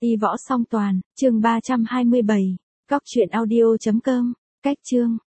Y võ song toàn, chương 327. Cóc truyện audio.com. Cách chương.